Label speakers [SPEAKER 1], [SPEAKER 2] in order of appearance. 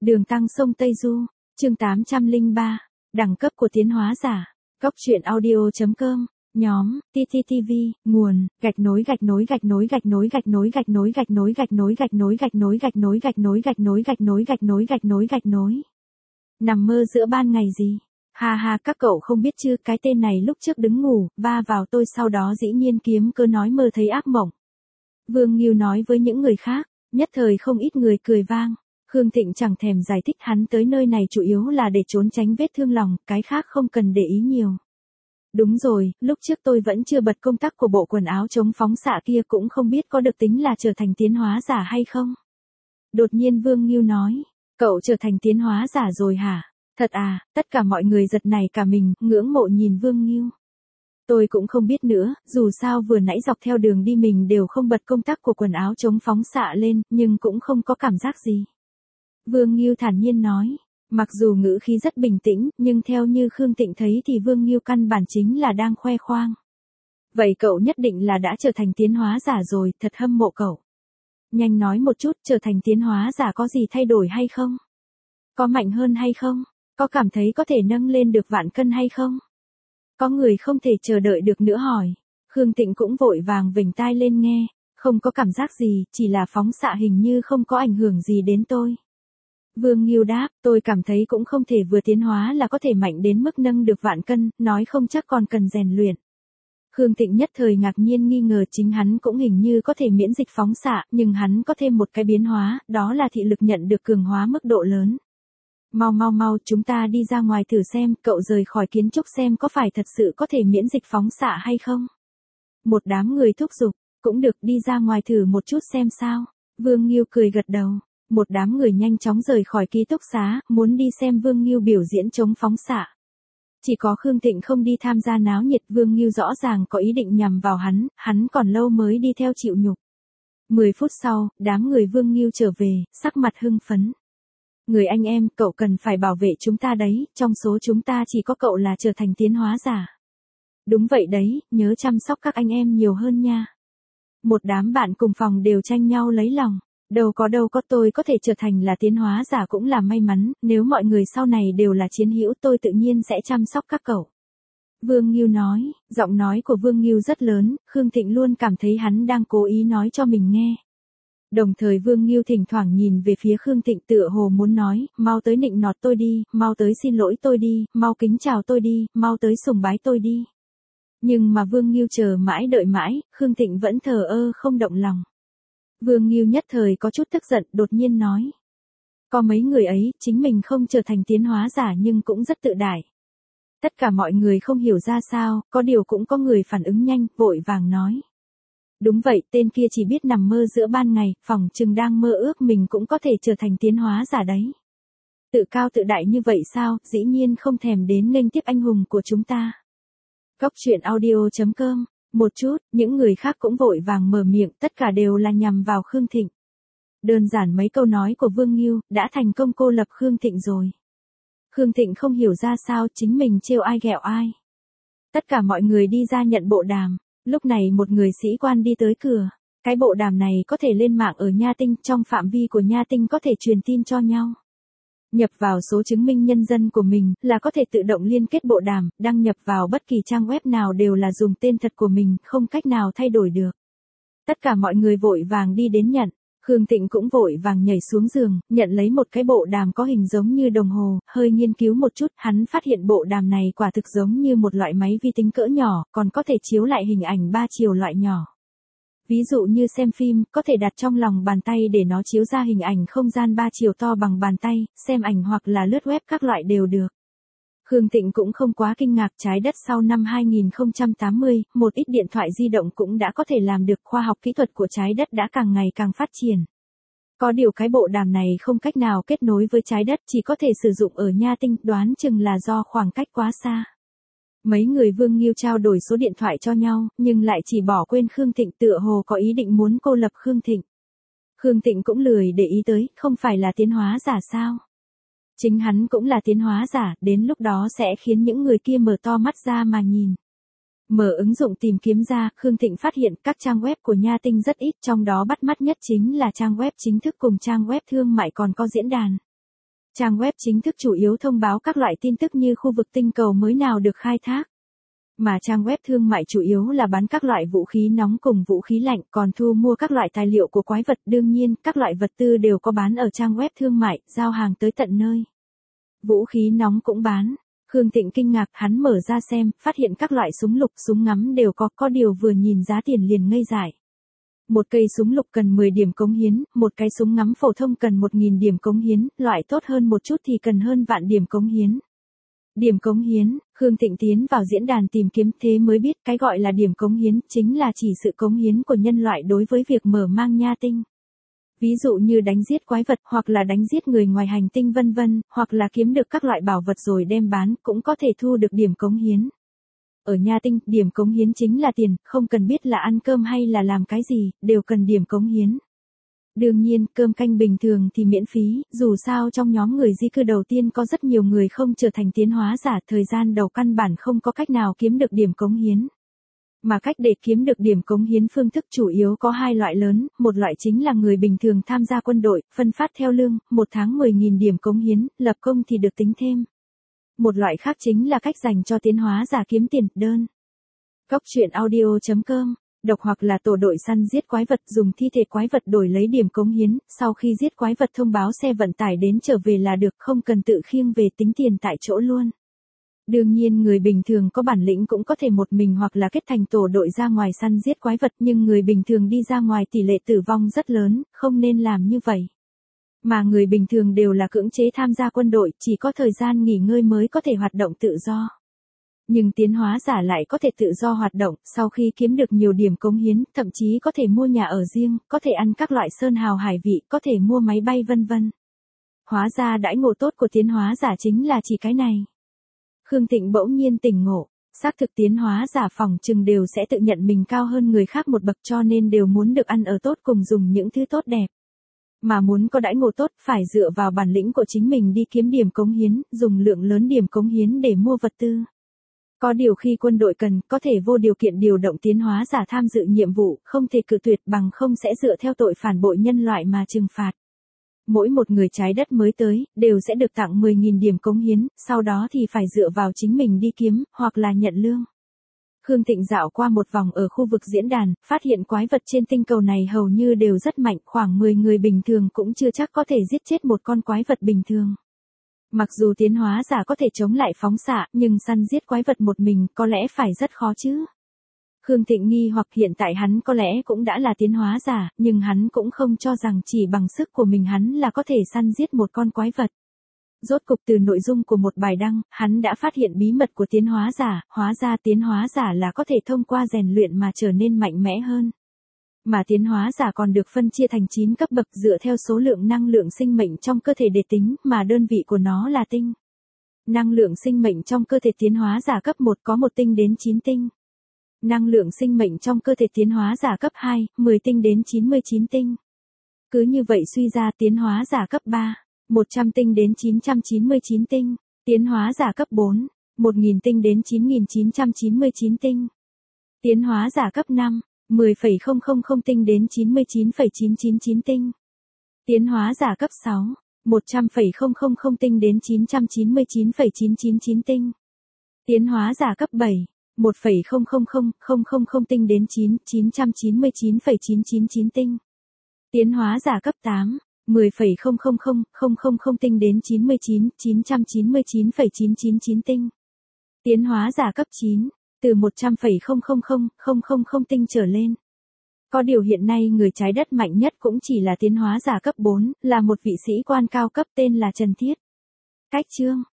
[SPEAKER 1] Đường tăng sông Tây Du, chương 803, đẳng cấp của tiến hóa giả. Góc truyện audio.com, nhóm, TTTV, nguồn, gạch nối. Nằm mơ giữa ban ngày gì? Ha ha, các cậu không biết chứ, cái tên này lúc trước đứng ngủ, va vào tôi sau đó dĩ nhiên kiếm cớ nói mơ thấy ác mộng. Vương Nghiêu nói với những người khác, nhất thời không ít người cười vang. Khương Thịnh chẳng thèm giải thích hắn tới nơi này chủ yếu là để trốn tránh vết thương lòng, cái khác không cần để ý nhiều. Đúng rồi, lúc trước tôi vẫn chưa bật công tắc của bộ quần áo chống phóng xạ kia cũng không biết có được tính là trở thành tiến hóa giả hay không. Đột nhiên Vương Nghiêu nói, cậu trở thành tiến hóa giả rồi hả? Thật à? Tất cả mọi người giật nảy cả mình, ngưỡng mộ nhìn Vương Nghiêu. Tôi cũng không biết nữa, dù sao vừa nãy dọc theo đường đi mình đều không bật công tắc của quần áo chống phóng xạ lên, nhưng cũng không có cảm giác gì. Vương Nghiêu thản nhiên nói, mặc dù ngữ khí rất bình tĩnh, nhưng theo như Khương Thịnh thấy thì Vương Nghiêu căn bản chính là đang khoe khoang. Vậy cậu nhất định là đã trở thành tiến hóa giả rồi, thật hâm mộ cậu. Nhanh nói một chút, trở thành tiến hóa giả có gì thay đổi hay không? Có mạnh hơn hay không? Có cảm thấy có thể nâng lên được vạn cân hay không? Có người không thể chờ đợi được nữa hỏi. Khương Thịnh cũng vội vàng vểnh tai lên nghe, không có cảm giác gì, chỉ là phóng xạ hình như không có ảnh hưởng gì đến tôi. Vương Nghiêu đáp, tôi cảm thấy cũng không thể vừa tiến hóa là có thể mạnh đến mức nâng được vạn cân, nói không chắc còn cần rèn luyện. Khương Thịnh nhất thời ngạc nhiên nghi ngờ chính hắn cũng hình như có thể miễn dịch phóng xạ, nhưng hắn có thêm một cái biến hóa, đó là thị lực nhận được cường hóa mức độ lớn. Mau, chúng ta đi ra ngoài thử xem, cậu rời khỏi kiến trúc xem có phải thật sự có thể miễn dịch phóng xạ hay không. Một đám người thúc giục, cũng được đi ra ngoài thử một chút xem sao. Vương Nghiêu cười gật đầu. Một đám người nhanh chóng rời khỏi ký túc xá, muốn đi xem Vương Nghiêu biểu diễn chống phóng xạ. Chỉ có Khương Thịnh không đi tham gia náo nhiệt, Vương Nghiêu rõ ràng có ý định nhằm vào hắn còn lâu mới đi theo chịu nhục. 10 phút sau, đám người Vương Nghiêu trở về, sắc mặt hưng phấn. Người anh em, cậu cần phải bảo vệ chúng ta đấy, trong số chúng ta chỉ có cậu là trở thành tiến hóa giả. Đúng vậy đấy, nhớ chăm sóc các anh em nhiều hơn nha. Một đám bạn cùng phòng đều tranh nhau lấy lòng. Đâu có tôi có thể trở thành là tiến hóa giả cũng là may mắn, nếu mọi người sau này đều là chiến hữu tôi tự nhiên sẽ chăm sóc các cậu. Vương Nghiêu nói, giọng nói của Vương Nghiêu rất lớn, Khương Thịnh luôn cảm thấy hắn đang cố ý nói cho mình nghe. Đồng thời Vương Nghiêu thỉnh thoảng nhìn về phía Khương Thịnh tựa hồ muốn nói, mau tới nịnh nọt tôi đi, mau tới xin lỗi tôi đi, mau kính chào tôi đi, mau tới sùng bái tôi đi. Nhưng mà Vương Nghiêu chờ mãi đợi mãi, Khương Thịnh vẫn thờ ơ không động lòng. Vương Nghiêu nhất thời có chút tức giận, đột nhiên nói. Có mấy người ấy, chính mình không trở thành tiến hóa giả nhưng cũng rất tự đại. Tất cả mọi người không hiểu ra sao, có điều cũng có người phản ứng nhanh, vội vàng nói. Đúng vậy, tên kia chỉ biết nằm mơ giữa ban ngày, phỏng chừng đang mơ ước mình cũng có thể trở thành tiến hóa giả đấy. Tự cao tự đại như vậy sao, dĩ nhiên không thèm đến nghênh tiếp anh hùng của chúng ta. Góc truyện audio.com. Một chút, những người khác cũng vội vàng mở miệng, tất cả đều là nhằm vào Khương Thịnh. Đơn giản mấy câu nói của Vương Nghiêu, đã thành công cô lập Khương Thịnh rồi. Khương Thịnh không hiểu ra sao chính mình trêu ai ghẹo ai. Tất cả mọi người đi ra nhận bộ đàm, lúc này một người sĩ quan đi tới cửa. Cái bộ đàm này có thể lên mạng ở Nha Tinh, trong phạm vi của Nha Tinh có thể truyền tin cho nhau. Nhập vào số chứng minh nhân dân của mình là có thể tự động liên kết bộ đàm, đăng nhập vào bất kỳ trang web nào đều là dùng tên thật của mình, không cách nào thay đổi được. Tất cả mọi người vội vàng đi đến nhận, Khương Thịnh cũng vội vàng nhảy xuống giường, nhận lấy một cái bộ đàm có hình giống như đồng hồ, hơi nghiên cứu một chút, hắn phát hiện bộ đàm này quả thực giống như một loại máy vi tính cỡ nhỏ, còn có thể chiếu lại hình ảnh 3 chiều loại nhỏ. Ví dụ như xem phim, có thể đặt trong lòng bàn tay để nó chiếu ra hình ảnh không gian 3 chiều to bằng bàn tay, xem ảnh hoặc là lướt web các loại đều được. Khương Thịnh cũng không quá kinh ngạc, trái đất sau năm 2080, một ít điện thoại di động cũng đã có thể làm được, khoa học kỹ thuật của trái đất đã càng ngày càng phát triển. Có điều cái bộ đàm này không cách nào kết nối với trái đất, chỉ có thể sử dụng ở Nha Tinh, đoán chừng là do khoảng cách quá xa. Mấy người Vương Nghiêu trao đổi số điện thoại cho nhau, nhưng lại chỉ bỏ quên Khương Thịnh, tựa hồ có ý định muốn cô lập Khương Thịnh. Khương Thịnh cũng lười để ý tới, không phải là tiến hóa giả sao? Chính hắn cũng là tiến hóa giả, đến lúc đó sẽ khiến những người kia mở to mắt ra mà nhìn. Mở ứng dụng tìm kiếm ra, Khương Thịnh phát hiện các trang web của Nha Tinh rất ít, trong đó bắt mắt nhất chính là trang web chính thức cùng trang web thương mại còn có diễn đàn. Trang web chính thức chủ yếu thông báo các loại tin tức như khu vực tinh cầu mới nào được khai thác. Mà trang web thương mại chủ yếu là bán các loại vũ khí nóng cùng vũ khí lạnh, còn thu mua các loại tài liệu của quái vật. Đương nhiên, các loại vật tư đều có bán ở trang web thương mại, giao hàng tới tận nơi. Vũ khí nóng cũng bán. Khương Thịnh kinh ngạc, hắn mở ra xem, phát hiện các loại súng lục, súng ngắm đều có điều vừa nhìn giá tiền liền ngây dại. Một cây súng lục cần 10 điểm cống hiến, một cái súng ngắm phổ thông cần 1.000 điểm cống hiến, loại tốt hơn một chút thì cần hơn vạn điểm cống hiến. Điểm cống hiến, Khương Thịnh tiến vào diễn đàn tìm kiếm thế mới biết cái gọi là điểm cống hiến chính là chỉ sự cống hiến của nhân loại đối với việc mở mang nha tinh. Ví dụ như đánh giết quái vật hoặc là đánh giết người ngoài hành tinh vân vân, hoặc là kiếm được các loại bảo vật rồi đem bán cũng có thể thu được điểm cống hiến. Ở nha tinh, điểm cống hiến chính là tiền, không cần biết là ăn cơm hay là làm cái gì, đều cần điểm cống hiến. Đương nhiên, cơm canh bình thường thì miễn phí, dù sao trong nhóm người di cư đầu tiên có rất nhiều người không trở thành tiến hóa giả, thời gian đầu căn bản không có cách nào kiếm được điểm cống hiến. Mà cách để kiếm được điểm cống hiến phương thức chủ yếu có hai loại lớn, một loại chính là người bình thường tham gia quân đội, phân phát theo lương, một tháng 10.000 điểm cống hiến, lập công thì được tính thêm. Một loại khác chính là cách dành cho tiến hóa giả kiếm tiền, đơn. Cóc truyện audio.com, độc hoặc là tổ đội săn giết quái vật dùng thi thể quái vật đổi lấy điểm cống hiến, sau khi giết quái vật thông báo xe vận tải đến trở về là được, không cần tự khiêng về tính tiền tại chỗ luôn. Đương nhiên người bình thường có bản lĩnh cũng có thể một mình hoặc là kết thành tổ đội ra ngoài săn giết quái vật, nhưng người bình thường đi ra ngoài tỷ lệ tử vong rất lớn, không nên làm như vậy. Mà người bình thường đều là cưỡng chế tham gia quân đội, chỉ có thời gian nghỉ ngơi mới có thể hoạt động tự do. Nhưng tiến hóa giả lại có thể tự do hoạt động, sau khi kiếm được nhiều điểm cống hiến, thậm chí có thể mua nhà ở riêng, có thể ăn các loại sơn hào hải vị, có thể mua máy bay vân vân. Hóa ra đãi ngộ tốt của tiến hóa giả chính là chỉ cái này. Khương Thịnh bỗng nhiên tỉnh ngộ, xác thực tiến hóa giả phỏng chừng đều sẽ tự nhận mình cao hơn người khác một bậc cho nên đều muốn được ăn ở tốt cùng dùng những thứ tốt đẹp. Mà muốn có đãi ngộ tốt phải dựa vào bản lĩnh của chính mình đi kiếm điểm cống hiến, dùng lượng lớn điểm cống hiến để mua vật tư. Có điều khi quân đội cần, có thể vô điều kiện điều động tiến hóa giả tham dự nhiệm vụ, không thể cự tuyệt bằng không sẽ dựa theo tội phản bội nhân loại mà trừng phạt. Mỗi một người trái đất mới tới, đều sẽ được tặng 10.000 điểm cống hiến, sau đó thì phải dựa vào chính mình đi kiếm, hoặc là nhận lương. Khương Thịnh dạo qua một vòng ở khu vực diễn đàn, phát hiện quái vật trên tinh cầu này hầu như đều rất mạnh, khoảng 10 người bình thường cũng chưa chắc có thể giết chết một con quái vật bình thường. Mặc dù tiến hóa giả có thể chống lại phóng xạ, nhưng săn giết quái vật một mình có lẽ phải rất khó chứ. Khương Thịnh nghi hoặc hiện tại hắn có lẽ cũng đã là tiến hóa giả, nhưng hắn cũng không cho rằng chỉ bằng sức của mình hắn là có thể săn giết một con quái vật. Rốt cục từ nội dung của một bài đăng, hắn đã phát hiện bí mật của tiến hóa giả, hóa ra tiến hóa giả là có thể thông qua rèn luyện mà trở nên mạnh mẽ hơn. Mà tiến hóa giả còn được phân chia thành 9 cấp bậc dựa theo số lượng năng lượng sinh mệnh trong cơ thể để tính, mà đơn vị của nó là tinh. Năng lượng sinh mệnh trong cơ thể tiến hóa giả cấp 1 có 1 tinh đến 9 tinh. Năng lượng sinh mệnh trong cơ thể tiến hóa giả cấp 2, 10 tinh đến 99 tinh. Cứ như vậy suy ra tiến hóa giả cấp 3, 100 tinh đến 999 tinh. Tiến hóa giả cấp 4, 1000 tinh đến 9999 tinh. Tiến hóa giả cấp 5, 10,000 tinh đến 99,999 tinh. Tiến hóa giả cấp 6, 100,000 tinh đến 999,999 tinh. Tiến hóa giả cấp 7, 1,000 tinh đến 999,999 tinh. Tiến hóa giả cấp 8, 10,000 tinh đến 99,999 tinh. Tiến hóa giả cấp 9, từ 100,000 tinh trở lên. Có điều hiện nay người trái đất mạnh nhất cũng chỉ là tiến hóa giả cấp 4, là một vị sĩ quan cao cấp tên là Trần Thiết. Cách chương